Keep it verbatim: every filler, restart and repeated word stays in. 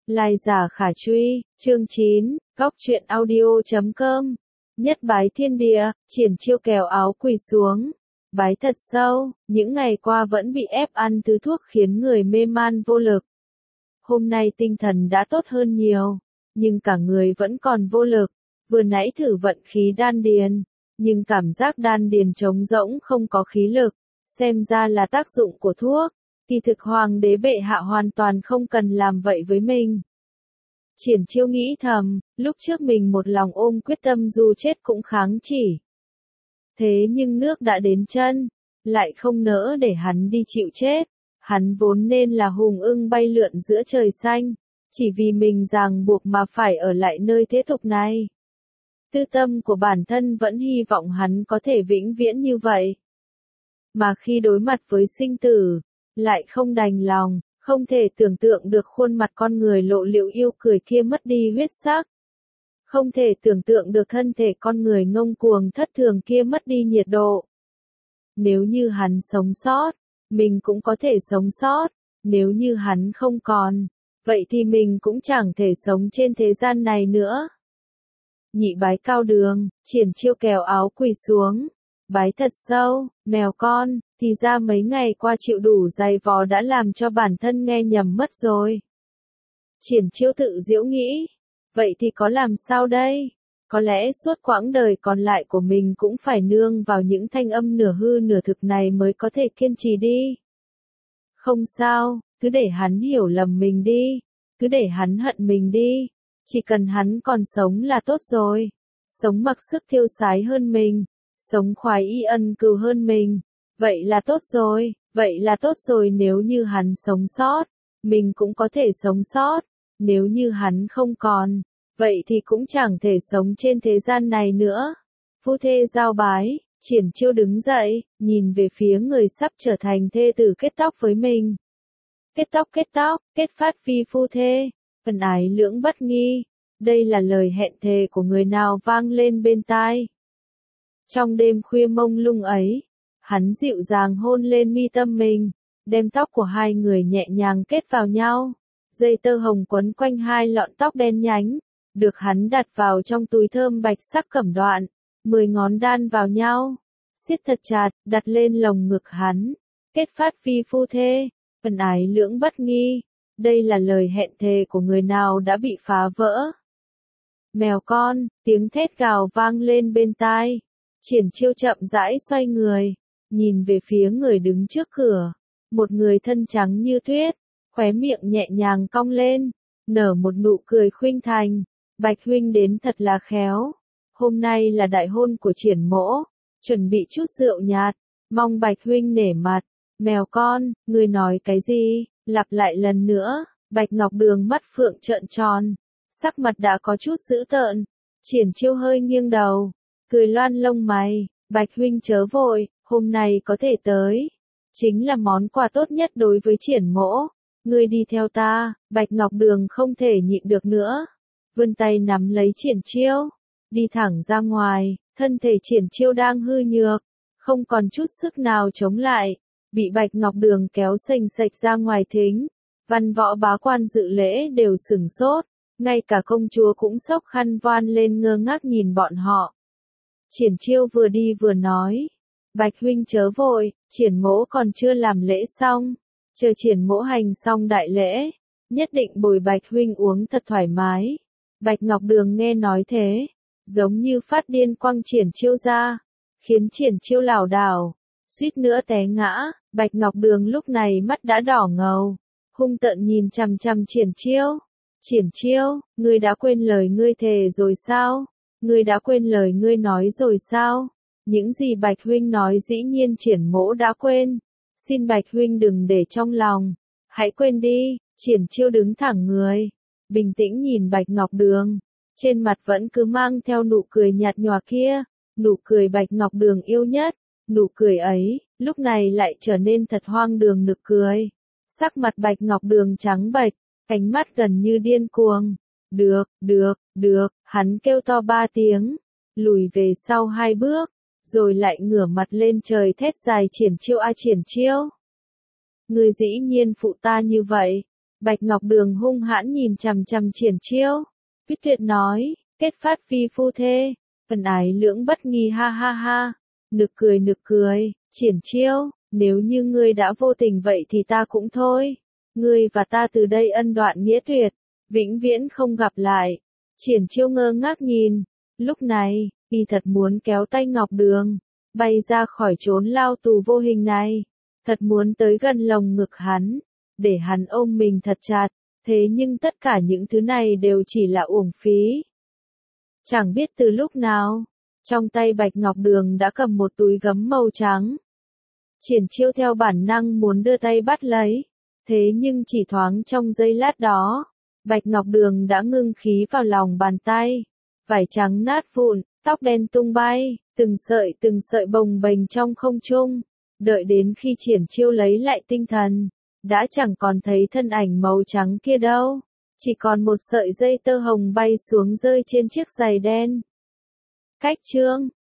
Lai giả khả truy, chương chín, góc truyện audio chấm com. Nhất bái thiên địa, triển chiêu kéo áo quỳ xuống. Bái thật sâu, những ngày qua vẫn bị ép ăn thứ thuốc khiến người mê man vô lực. Hôm nay tinh thần đã tốt hơn nhiều, nhưng cả người vẫn còn vô lực. Vừa nãy thử vận khí đan điền, nhưng cảm giác đan điền trống rỗng không có khí lực. Xem ra là tác dụng của thuốc. Kỳ thực hoàng đế bệ hạ hoàn toàn không cần làm vậy với mình. Triển chiêu nghĩ thầm, lúc trước mình một lòng ôm quyết tâm dù chết cũng kháng chỉ. Thế nhưng nước đã đến chân, lại không nỡ để hắn đi chịu chết. Hắn vốn nên là hùng ưng bay lượn giữa trời xanh, chỉ vì mình ràng buộc mà phải ở lại nơi thế tục này. Tư tâm của bản thân vẫn hy vọng hắn có thể vĩnh viễn như vậy. Mà khi đối mặt với sinh tử, lại không đành lòng, không thể tưởng tượng được khuôn mặt con người lộ liễu yêu cười kia mất đi huyết sắc. Không thể tưởng tượng được thân thể con người ngông cuồng thất thường kia mất đi nhiệt độ. Nếu như hắn sống sót, mình cũng có thể sống sót. Nếu như hắn không còn, vậy thì mình cũng chẳng thể sống trên thế gian này nữa. Nhị bái cao đường, triển chiêu kéo áo quỳ xuống. Bái thật sâu, mèo con, thì ra mấy ngày qua chịu đủ dày vò đã làm cho bản thân nghe nhầm mất rồi. Triển chiêu tự giễu nghĩ, vậy thì có làm sao đây? Có lẽ suốt quãng đời còn lại của mình cũng phải nương vào những thanh âm nửa hư nửa thực này mới có thể kiên trì đi. Không sao, cứ để hắn hiểu lầm mình đi, cứ để hắn hận mình đi, chỉ cần hắn còn sống là tốt rồi. Sống mặc sức thiêu sái hơn mình, sống khoái y ân cừu hơn mình, vậy là tốt rồi, vậy là tốt rồi. Nếu như hắn sống sót, mình cũng có thể sống sót. Nếu như hắn không còn, vậy thì cũng chẳng thể sống trên thế gian này nữa. Phu thê giao bái, triển chiêu đứng dậy, nhìn về phía người sắp trở thành thê tử kết tóc với mình. Kết tóc kết tóc, kết phát phi phu thê, ân ái lưỡng bất nghi. Đây là lời hẹn thề của người nào vang lên bên tai. Trong đêm khuya mông lung ấy, hắn dịu dàng hôn lên mi tâm mình, đem tóc của hai người nhẹ nhàng kết vào nhau. Dây tơ hồng quấn quanh hai lọn tóc đen nhánh, được hắn đặt vào trong túi thơm bạch sắc cẩm đoạn, mười ngón đan vào nhau, siết thật chặt, đặt lên lồng ngực hắn. Kết phát phi phu thê, ân ái lưỡng bất nghi. Đây là lời hẹn thề của người nào đã bị phá vỡ. Mèo con, tiếng thét gào vang lên bên tai. Triển chiêu chậm rãi xoay người, nhìn về phía người đứng trước cửa. Một người thân trắng như tuyết, khóe miệng nhẹ nhàng cong lên, nở một nụ cười khuynh thành. Bạch huynh đến thật là khéo. Hôm nay là đại hôn của Triển mỗ, chuẩn bị chút rượu nhạt, mong Bạch huynh nể mặt. Mèo con, ngươi nói cái gì? Lặp lại lần nữa. Bạch Ngọc Đường mắt phượng trợn tròn, sắc mặt đã có chút dữ tợn. Triển chiêu hơi nghiêng đầu, cười loan lông mày. Bạch huynh chớ vội, hôm nay có thể tới, chính là món quà tốt nhất đối với Triển mỗ. Ngươi đi theo ta. Bạch Ngọc Đường không thể nhịn được nữa, vươn tay nắm lấy Triển chiêu, đi thẳng ra ngoài. Thân thể Triển chiêu đang hư nhược, không còn chút sức nào chống lại, bị Bạch Ngọc Đường kéo sành sạch ra ngoài thính. Văn võ bá quan dự lễ đều sửng sốt, ngay cả công chúa cũng xốc khăn voan lên ngơ ngác nhìn bọn họ. Triển chiêu vừa đi vừa nói, Bạch huynh chớ vội, Triển mỗ còn chưa làm lễ xong, chờ Triển mỗ hành xong đại lễ, nhất định bồi Bạch huynh uống thật thoải mái. Bạch Ngọc Đường nghe nói thế, giống như phát điên quăng Triển chiêu ra, khiến Triển chiêu lảo đảo, suýt nữa té ngã. Bạch Ngọc Đường lúc này mắt đã đỏ ngầu, hung tợn nhìn chằm chằm Triển chiêu. Triển chiêu, ngươi đã quên lời ngươi thề rồi sao? Ngươi đã quên lời ngươi nói rồi sao? Những gì Bạch huynh nói dĩ nhiên Triển mỗ đã quên. Xin Bạch huynh đừng để trong lòng, hãy quên đi. Triển chiêu đứng thẳng người, bình tĩnh nhìn Bạch Ngọc Đường, trên mặt vẫn cứ mang theo nụ cười nhạt nhòa kia, nụ cười Bạch Ngọc Đường yêu nhất. Nụ cười ấy, lúc này lại trở nên thật hoang đường nực cười. Sắc mặt Bạch Ngọc Đường trắng bệch, ánh mắt gần như điên cuồng. Được, được, được, hắn kêu to ba tiếng, lùi về sau hai bước, rồi lại ngửa mặt lên trời thét dài Triển chiêu a Triển chiêu. Ngươi dĩ nhiên phụ ta như vậy, Bạch Ngọc Đường hung hãn nhìn chằm chằm Triển Chiêu. Quyết tuyệt nói, kết phát phi phu thê, ân ái lưỡng bất nghi ha ha ha. Nực cười nực cười, Triển Chiêu, nếu như ngươi đã vô tình vậy thì ta cũng thôi. Ngươi và ta từ đây ân đoạn nghĩa tuyệt, vĩnh viễn không gặp lại. Triển Chiêu ngơ ngác nhìn, lúc này, y thật muốn kéo tay Ngọc Đường, bay ra khỏi chốn lao tù vô hình này, thật muốn tới gần lồng ngực hắn, để hắn ôm mình thật chặt, thế nhưng tất cả những thứ này đều chỉ là uổng phí. Chẳng biết từ lúc nào, trong tay Bạch Ngọc Đường đã cầm một túi gấm màu trắng. Triển Chiêu theo bản năng muốn đưa tay bắt lấy, thế nhưng chỉ thoáng trong giây lát đó, Bạch Ngọc Đường đã ngưng khí vào lòng bàn tay, vải trắng nát vụn, tóc đen tung bay, từng sợi từng sợi bồng bềnh trong không trung, đợi đến khi Triển Chiêu lấy lại tinh thần, đã chẳng còn thấy thân ảnh màu trắng kia đâu, chỉ còn một sợi dây tơ hồng bay xuống rơi trên chiếc giày đen. Cách chương